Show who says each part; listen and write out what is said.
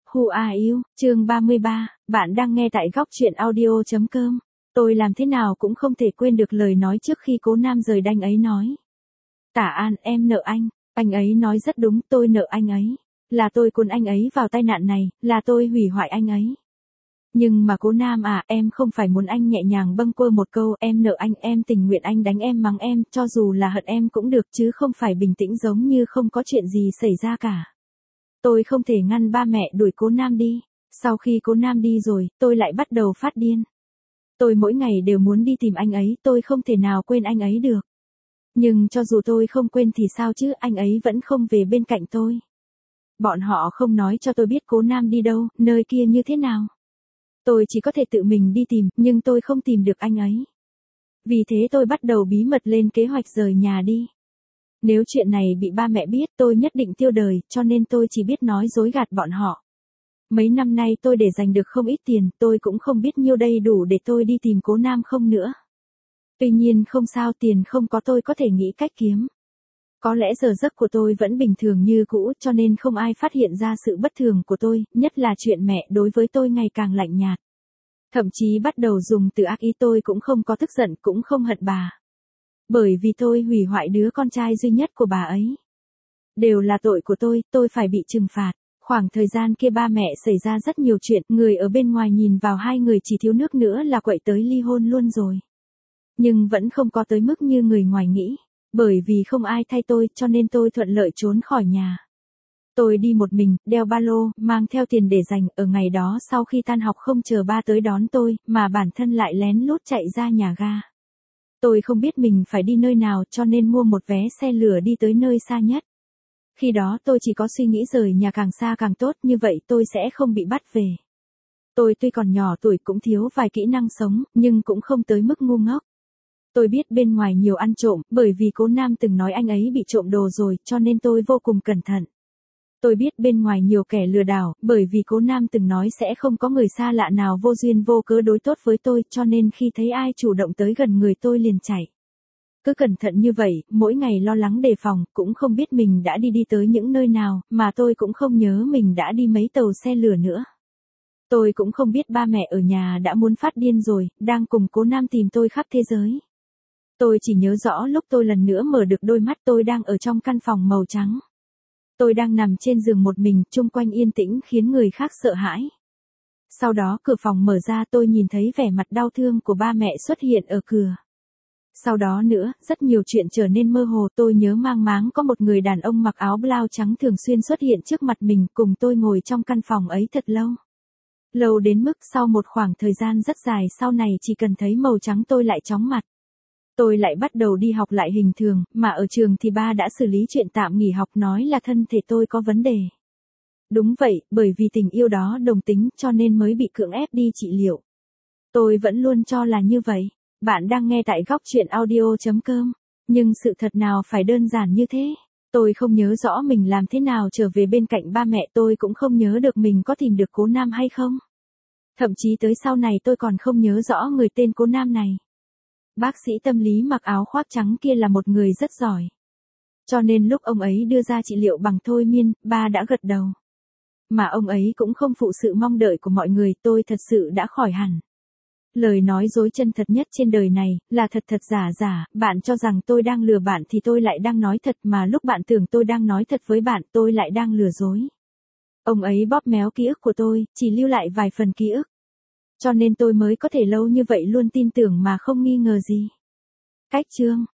Speaker 1: Who are you? Chương 33, bạn đang nghe tại góc truyện audio.com. Tôi làm thế nào cũng không thể quên được lời nói trước khi Cố Nam rời đanh ấy nói. Tả An, em nợ anh ấy nói rất đúng, tôi nợ anh ấy. Là tôi cuốn anh ấy vào tai nạn này, là tôi hủy hoại anh ấy. Nhưng mà Cố Nam à, em không phải muốn anh nhẹ nhàng bâng quơ một câu em nợ anh, em tình nguyện anh đánh em mắng em, cho dù là hận em cũng được chứ không phải bình tĩnh giống như không có chuyện gì xảy ra cả. Tôi không thể ngăn ba mẹ đuổi Cố Nam đi. Sau khi Cố Nam đi rồi, tôi lại bắt đầu phát điên. Tôi mỗi ngày đều muốn đi tìm anh ấy, tôi không thể nào quên anh ấy được. Nhưng cho dù tôi không quên thì sao chứ, anh ấy vẫn không về bên cạnh tôi. Bọn họ không nói cho tôi biết Cố Nam đi đâu, nơi kia như thế nào. Tôi chỉ có thể tự mình đi tìm, nhưng tôi không tìm được anh ấy. Vì thế tôi bắt đầu bí mật lên kế hoạch rời nhà đi. Nếu chuyện này bị ba mẹ biết tôi nhất định tiêu đời, cho nên tôi chỉ biết nói dối gạt bọn họ. Mấy năm nay tôi để dành được không ít tiền, tôi cũng không biết nhiêu đây đủ để tôi đi tìm Cố Nam không nữa. Tuy nhiên không sao, tiền không có tôi có thể nghĩ cách kiếm. Có lẽ giờ giấc của tôi vẫn bình thường như cũ, cho nên không ai phát hiện ra sự bất thường của tôi, nhất là chuyện mẹ đối với tôi ngày càng lạnh nhạt. Thậm chí bắt đầu dùng từ ác ý, tôi cũng không có tức giận, cũng không hận bà. Bởi vì tôi hủy hoại đứa con trai duy nhất của bà ấy. Đều là tội của tôi phải bị trừng phạt. Khoảng thời gian kia ba mẹ xảy ra rất nhiều chuyện, người ở bên ngoài nhìn vào hai người chỉ thiếu nước nữa là quậy tới ly hôn luôn rồi. Nhưng vẫn không có tới mức như người ngoài nghĩ. Bởi vì không ai thay tôi, cho nên tôi thuận lợi trốn khỏi nhà. Tôi đi một mình, đeo ba lô, mang theo tiền để dành, ở ngày đó sau khi tan học không chờ ba tới đón tôi, mà bản thân lại lén lút chạy ra nhà ga. Tôi không biết mình phải đi nơi nào cho nên mua một vé xe lửa đi tới nơi xa nhất. Khi đó tôi chỉ có suy nghĩ rời nhà càng xa càng tốt, như vậy tôi sẽ không bị bắt về. Tôi tuy còn nhỏ tuổi cũng thiếu vài kỹ năng sống, nhưng cũng không tới mức ngu ngốc. Tôi biết bên ngoài nhiều ăn trộm, bởi vì Cố Nam từng nói anh ấy bị trộm đồ rồi, cho nên tôi vô cùng cẩn thận. Tôi biết bên ngoài nhiều kẻ lừa đảo, bởi vì Cố Nam từng nói sẽ không có người xa lạ nào vô duyên vô cớ đối tốt với tôi, cho nên khi thấy ai chủ động tới gần người tôi liền chạy. Cứ cẩn thận như vậy, mỗi ngày lo lắng đề phòng, cũng không biết mình đã đi tới những nơi nào, mà tôi cũng không nhớ mình đã đi mấy tàu xe lửa nữa. Tôi cũng không biết ba mẹ ở nhà đã muốn phát điên rồi, đang cùng Cố Nam tìm tôi khắp thế giới. Tôi chỉ nhớ rõ lúc tôi lần nữa mở được đôi mắt, tôi đang ở trong căn phòng màu trắng. Tôi đang nằm trên giường một mình, chung quanh yên tĩnh khiến người khác sợ hãi. Sau đó cửa phòng mở ra, tôi nhìn thấy vẻ mặt đau thương của ba mẹ xuất hiện ở cửa. Sau đó nữa, rất nhiều chuyện trở nên mơ hồ, tôi nhớ mang máng có một người đàn ông mặc áo blau trắng thường xuyên xuất hiện trước mặt mình, cùng tôi ngồi trong căn phòng ấy thật lâu. Lâu đến mức sau một khoảng thời gian rất dài sau này chỉ cần thấy màu trắng tôi lại chóng mặt. Tôi lại bắt đầu đi học lại hình thường, mà ở trường thì ba đã xử lý chuyện tạm nghỉ học, nói là thân thể tôi có vấn đề. Đúng vậy, bởi vì tình yêu đó đồng tính cho nên mới bị cưỡng ép đi trị liệu. Tôi vẫn luôn cho là như vậy. Bạn đang nghe tại góc truyện audio.com. Nhưng sự thật nào phải đơn giản như thế? Tôi không nhớ rõ mình làm thế nào trở về bên cạnh ba mẹ, tôi cũng không nhớ được mình có tìm được Cố Nam hay không. Thậm chí tới sau này tôi còn không nhớ rõ người tên Cố Nam này. Bác sĩ tâm lý mặc áo khoác trắng kia là một người rất giỏi. Cho nên lúc ông ấy đưa ra trị liệu bằng thôi miên, ba đã gật đầu. Mà ông ấy cũng không phụ sự mong đợi của mọi người, tôi thật sự đã khỏi hẳn. Lời nói dối chân thật nhất trên đời này, là thật thật giả giả, bạn cho rằng tôi đang lừa bạn thì tôi lại đang nói thật, mà lúc bạn tưởng tôi đang nói thật với bạn, tôi lại đang lừa dối. Ông ấy bóp méo ký ức của tôi, chỉ lưu lại vài phần ký ức. Cho nên tôi mới có thể lâu như vậy luôn tin tưởng mà không nghi ngờ gì. Cách chương